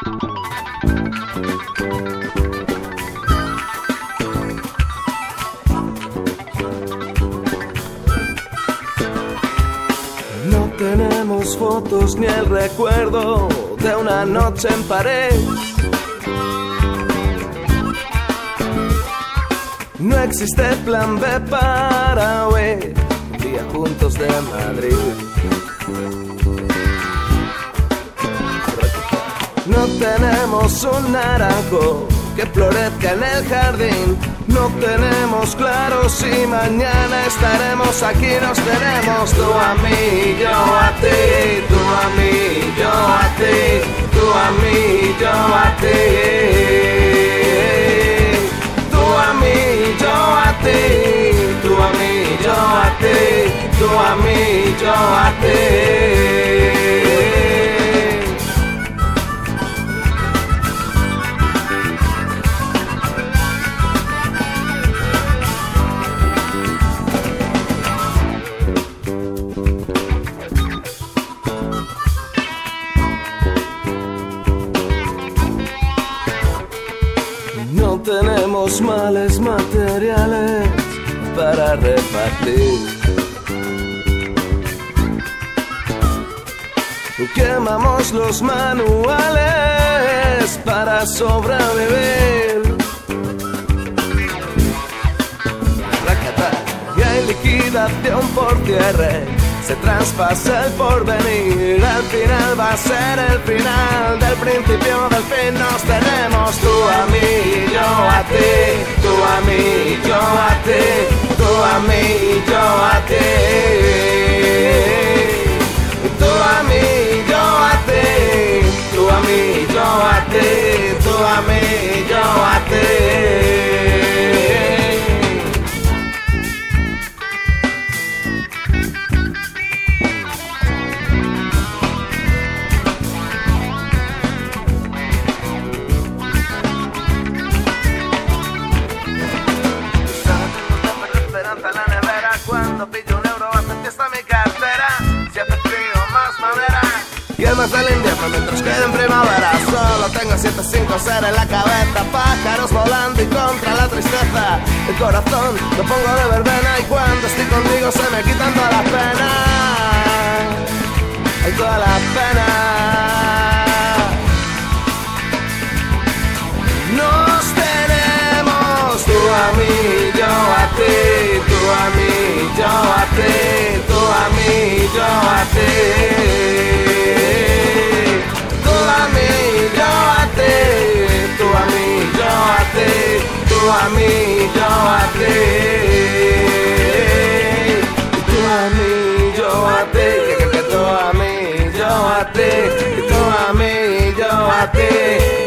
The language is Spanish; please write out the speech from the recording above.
No tenemos fotos ni el recuerdo de una noche en París. No existe plan B para hoy, un día juntos de Madrid. No tenemos un naranjo que florezca en el jardín. No tenemos claro si mañana estaremos aquí. Nos tenemos tú a mí, yo a ti, tú a mí, yo a ti, tú a mí, yo a ti, tú a mí, yo a ti, tú a mí, yo a ti, tú a mí, yo a ti. No tenemos males materiales para repartir. Quemamos los manuales para sobrevivir. Y hay liquidación por cierre, se traspasa el porvenir. Al final va a ser el final del principio del fin. Nos tenemos tú a mí, yo a ti, tú a mí, yo a ti, tú a mí, yo a ti, tú a mí, yo a ti, tú a mí, yo a ti, tú a mí, yo a ti. Cuando pillo un euro hace fiesta mi cartera. Si hace frío más madera. Quemas del invierno mientras quede en primavera. Solo tengo 750 en la cabeza. Pájaros volando y contra la tristeza. El corazón lo pongo de verbena. Y cuando estoy contigo se me quitan todas las penas. Hay todas las penas. Nos tenemos tú a mí, yo a ti, tú a mí, yo a ti, tú a mí, yo a ti, tú a mí, yo a ti, tú a mí, yo a ti, tú a mí, yo a ti, tú a mí, yo a ti, tú a mí, yo a ti, tú a mí, yo a ti.